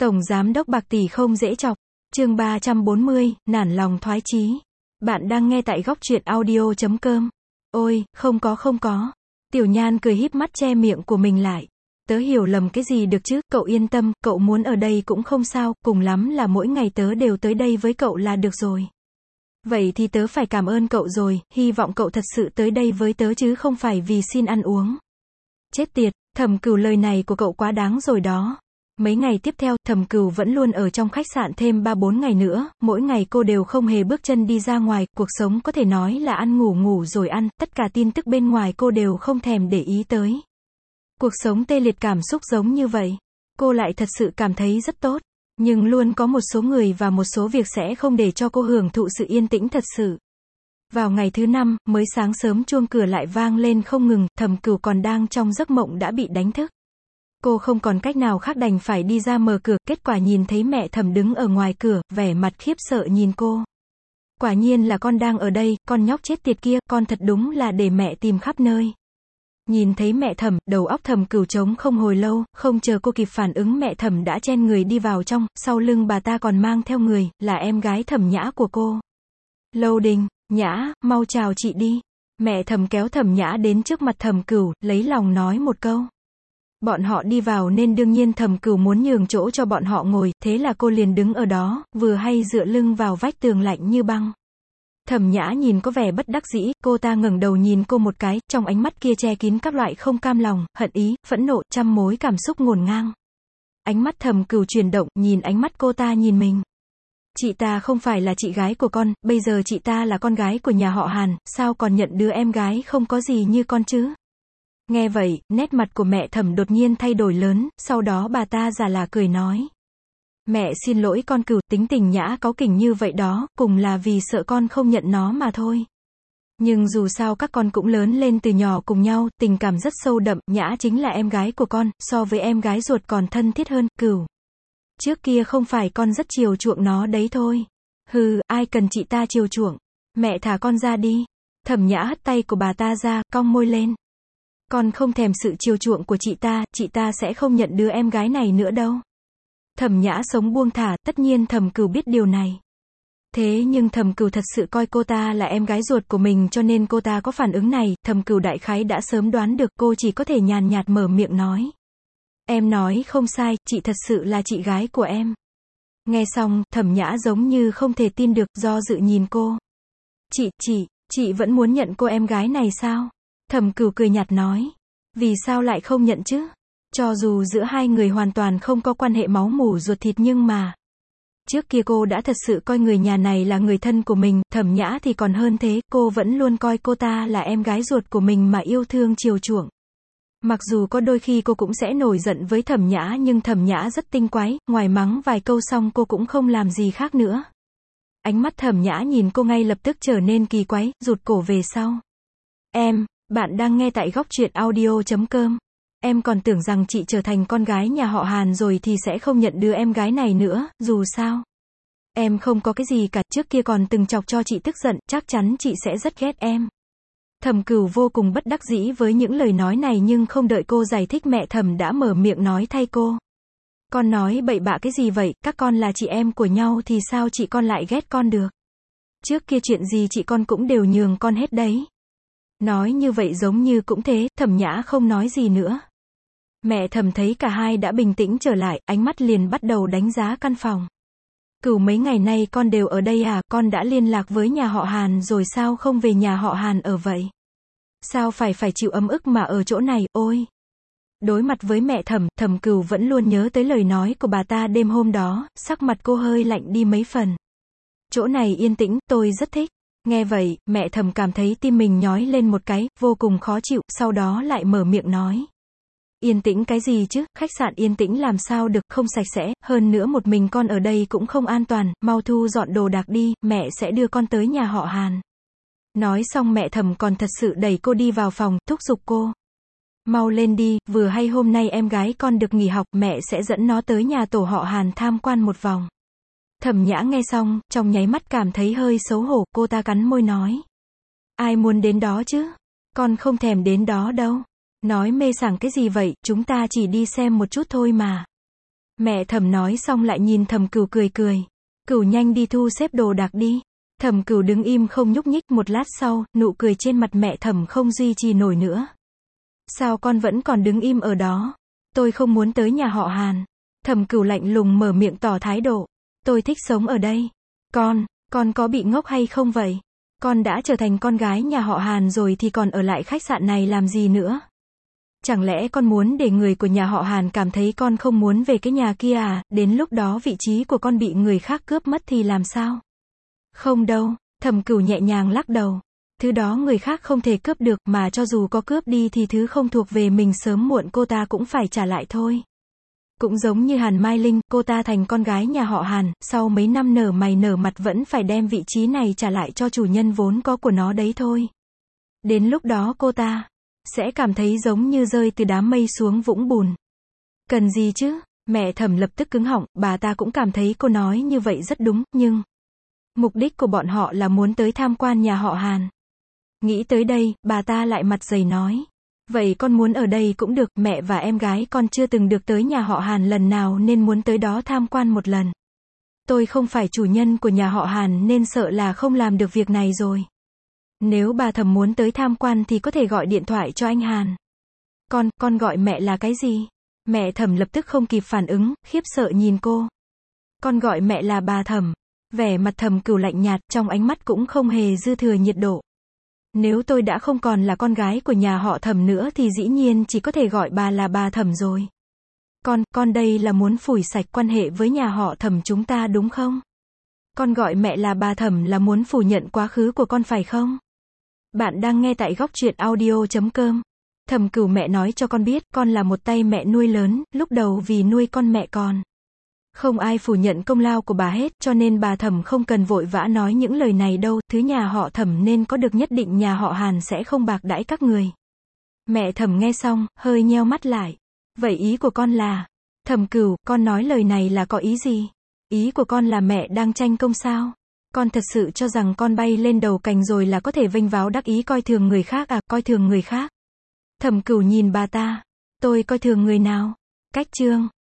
Tổng giám đốc bạc tỷ không dễ chọc. Chương 340, nản lòng thoái chí. Bạn đang nghe tại góc truyện audio.com. Ôi, không có. Tiểu Nhan cười híp mắt che miệng của mình lại. Tớ hiểu lầm cái gì được chứ, cậu yên tâm, cậu muốn ở đây cũng không sao, cùng lắm là mỗi ngày tớ đều tới đây với cậu là được rồi. Vậy thì tớ phải cảm ơn cậu rồi, hy vọng cậu thật sự tới đây với tớ chứ không phải vì xin ăn uống. Chết tiệt, Thẩm Cửu, lời này của cậu quá đáng rồi đó. Mấy ngày tiếp theo, Thẩm Cửu vẫn luôn ở trong khách sạn thêm 3-4 ngày nữa, mỗi ngày cô đều không hề bước chân đi ra ngoài, cuộc sống có thể nói là ăn ngủ rồi ăn, tất cả tin tức bên ngoài cô đều không thèm để ý tới. Cuộc sống tê liệt cảm xúc giống như vậy, cô lại thật sự cảm thấy rất tốt, nhưng luôn có một số người và một số việc sẽ không để cho cô hưởng thụ sự yên tĩnh thật sự. Vào ngày thứ 5, mới sáng sớm chuông cửa lại vang lên không ngừng, Thẩm Cửu còn đang trong giấc mộng đã bị đánh thức. Cô không còn cách nào khác đành phải đi ra mở cửa, kết quả nhìn thấy mẹ Thẩm đứng ở ngoài cửa, vẻ mặt khiếp sợ nhìn cô. Quả nhiên là con đang ở đây, con nhóc chết tiệt kia, con thật đúng là để mẹ tìm khắp nơi. Nhìn thấy mẹ Thẩm, đầu óc Thẩm Cửu trống không hồi lâu, không chờ cô kịp phản ứng mẹ Thẩm đã chen người đi vào trong, sau lưng bà ta còn mang theo người, là em gái Thẩm Nhã của cô. Lâu Đình, Nhã, mau chào chị đi. Mẹ Thẩm kéo Thẩm Nhã đến trước mặt Thẩm Cửu, lấy lòng nói một câu. Bọn họ đi vào nên đương nhiên Thẩm Cửu muốn nhường chỗ cho bọn họ ngồi, thế là cô liền đứng ở đó, vừa hay dựa lưng vào vách tường lạnh như băng. Thẩm Nhã nhìn có vẻ bất đắc dĩ, cô ta ngẩng đầu nhìn cô một cái, trong ánh mắt kia che kín các loại không cam lòng, hận ý, phẫn nộ, trăm mối cảm xúc ngổn ngang. Ánh mắt Thẩm Cửu chuyển động, nhìn ánh mắt cô ta nhìn mình. Chị ta không phải là chị gái của con, bây giờ chị ta là con gái của nhà họ Hàn, sao còn nhận đứa em gái không có gì như con chứ? Nghe vậy, nét mặt của mẹ Thẩm đột nhiên thay đổi lớn, sau đó bà ta già là cười nói. Mẹ xin lỗi con Cửu, tính tình Nhã cáu kỉnh như vậy đó, cùng là vì sợ con không nhận nó mà thôi. Nhưng dù sao các con cũng lớn lên từ nhỏ cùng nhau, tình cảm rất sâu đậm, Nhã chính là em gái của con, so với em gái ruột còn thân thiết hơn, Cửu. Trước kia không phải con rất chiều chuộng nó đấy thôi. Hừ, ai cần chị ta chiều chuộng. Mẹ thả con ra đi. Thẩm Nhã hất tay của bà ta ra, cong môi lên. Con không thèm sự chiều chuộng của chị ta sẽ không nhận đứa em gái này nữa đâu. Thẩm Nhã sống buông thả, tất nhiên Thẩm Cửu biết điều này. Thế nhưng Thẩm Cửu thật sự coi cô ta là em gái ruột của mình cho nên cô ta có phản ứng này, Thẩm Cửu đại khái đã sớm đoán được, cô chỉ có thể nhàn nhạt mở miệng nói. Em nói không sai, chị thật sự là chị gái của em. Nghe xong, Thẩm Nhã giống như không thể tin được, do dự nhìn cô. Chị vẫn muốn nhận cô em gái này sao? Thẩm Cửu cười nhạt nói. Vì sao lại không nhận chứ? Cho dù giữa hai người hoàn toàn không có quan hệ máu mủ ruột thịt nhưng mà. Trước kia cô đã thật sự coi người nhà này là người thân của mình, Thẩm Nhã thì còn hơn thế, cô vẫn luôn coi cô ta là em gái ruột của mình mà yêu thương chiều chuộng. Mặc dù có đôi khi cô cũng sẽ nổi giận với Thẩm Nhã nhưng Thẩm Nhã rất tinh quái, ngoài mắng vài câu xong cô cũng không làm gì khác nữa. Ánh mắt Thẩm Nhã nhìn cô ngay lập tức trở nên kỳ quái, rụt cổ về sau. Bạn đang nghe tại góc truyện audio.com. Em còn tưởng rằng chị trở thành con gái nhà họ Hàn rồi thì sẽ không nhận đứa em gái này nữa, dù sao. Em không có cái gì cả, trước kia còn từng chọc cho chị tức giận, chắc chắn chị sẽ rất ghét em. Thẩm Cửu vô cùng bất đắc dĩ với những lời nói này nhưng không đợi cô giải thích mẹ Thẩm đã mở miệng nói thay cô. Con nói bậy bạ cái gì vậy, các con là chị em của nhau thì sao chị con lại ghét con được. Trước kia chuyện gì chị con cũng đều nhường con hết đấy. Nói như vậy giống như cũng thế, Thẩm Nhã không nói gì nữa. Mẹ Thẩm thấy cả hai đã bình tĩnh trở lại, ánh mắt liền bắt đầu đánh giá căn phòng. Cửu, mấy ngày nay con đều ở đây à, con đã liên lạc với nhà họ Hàn rồi sao không về nhà họ Hàn ở vậy? Sao phải chịu ấm ức mà ở chỗ này, ôi. Đối mặt với mẹ Thẩm, Thẩm Cửu vẫn luôn nhớ tới lời nói của bà ta đêm hôm đó, sắc mặt cô hơi lạnh đi mấy phần. Chỗ này yên tĩnh, tôi rất thích. Nghe vậy, mẹ Thẩm cảm thấy tim mình nhói lên một cái, vô cùng khó chịu, sau đó lại mở miệng nói. Yên tĩnh cái gì chứ, khách sạn yên tĩnh làm sao được, không sạch sẽ, hơn nữa một mình con ở đây cũng không an toàn, mau thu dọn đồ đạc đi, mẹ sẽ đưa con tới nhà họ Hàn. Nói xong mẹ Thẩm còn thật sự đẩy cô đi vào phòng, thúc giục cô. Mau lên đi, vừa hay hôm nay em gái con được nghỉ học, mẹ sẽ dẫn nó tới nhà tổ họ Hàn tham quan một vòng. Thẩm Nhã nghe xong, trong nháy mắt cảm thấy hơi xấu hổ, cô ta cắn môi nói. Ai muốn đến đó chứ? Con không thèm đến đó đâu. Nói mê sảng cái gì vậy, chúng ta chỉ đi xem một chút thôi mà. Mẹ Thẩm nói xong lại nhìn Thẩm Cửu cười cười. Cửu nhanh đi thu xếp đồ đạc đi. Thẩm Cửu đứng im không nhúc nhích, một lát sau, nụ cười trên mặt mẹ Thẩm không duy trì nổi nữa. Sao con vẫn còn đứng im ở đó? Tôi không muốn tới nhà họ Hàn. Thẩm Cửu lạnh lùng mở miệng tỏ thái độ. Tôi thích sống ở đây. Con có bị ngốc hay không vậy? Con đã trở thành con gái nhà họ Hàn rồi thì còn ở lại khách sạn này làm gì nữa? Chẳng lẽ con muốn để người của nhà họ Hàn cảm thấy con không muốn về cái nhà kia à? Đến lúc đó vị trí của con bị người khác cướp mất thì làm sao? Không đâu, Thẩm Cửu nhẹ nhàng lắc đầu. Thứ đó người khác không thể cướp được, mà cho dù có cướp đi thì thứ không thuộc về mình sớm muộn cô ta cũng phải trả lại thôi. Cũng giống như Hàn Mai Linh, cô ta thành con gái nhà họ Hàn, sau mấy năm nở mày nở mặt vẫn phải đem vị trí này trả lại cho chủ nhân vốn có của nó đấy thôi. Đến lúc đó cô ta sẽ cảm thấy giống như rơi từ đám mây xuống vũng bùn. Cần gì chứ? Mẹ Thẩm lập tức cứng họng, bà ta cũng cảm thấy cô nói như vậy rất đúng, nhưng mục đích của bọn họ là muốn tới tham quan nhà họ Hàn. Nghĩ tới đây, bà ta lại mặt dày nói. Vậy con muốn ở đây cũng được, mẹ và em gái con chưa từng được tới nhà họ Hàn lần nào nên muốn tới đó tham quan một lần. Tôi không phải chủ nhân của nhà họ Hàn nên sợ là không làm được việc này rồi. Nếu bà Thẩm muốn tới tham quan thì có thể gọi điện thoại cho anh Hàn. Con gọi mẹ là cái gì? Mẹ Thẩm lập tức không kịp phản ứng, khiếp sợ nhìn cô. Con gọi mẹ là bà Thẩm. Vẻ mặt Thẩm Cửu lạnh nhạt, trong ánh mắt cũng không hề dư thừa nhiệt độ. Nếu tôi đã không còn là con gái của nhà họ Thẩm nữa thì dĩ nhiên chỉ có thể gọi bà là bà Thẩm rồi. Con đây là muốn phủi sạch quan hệ với nhà họ Thẩm chúng ta đúng không? Con gọi mẹ là bà Thẩm là muốn phủ nhận quá khứ của con phải không? Bạn đang nghe tại góc truyện audio.com. Thẩm Cửu, mẹ nói cho con biết, con là một tay mẹ nuôi lớn, lúc đầu vì nuôi con mẹ con. Không ai phủ nhận công lao của bà hết, cho nên bà Thẩm không cần vội vã nói những lời này đâu, thứ nhà họ Thẩm nên có được nhất định nhà họ Hàn sẽ không bạc đãi các người. Mẹ Thẩm nghe xong, hơi nheo mắt lại. Vậy ý của con là? Thẩm Cửu, con nói lời này là có ý gì? Ý của con là mẹ đang tranh công sao? Con thật sự cho rằng con bay lên đầu cành rồi là có thể vênh váo đắc ý coi thường người khác à, coi thường người khác? Thẩm Cửu nhìn bà ta. Tôi coi thường người nào? Cách chương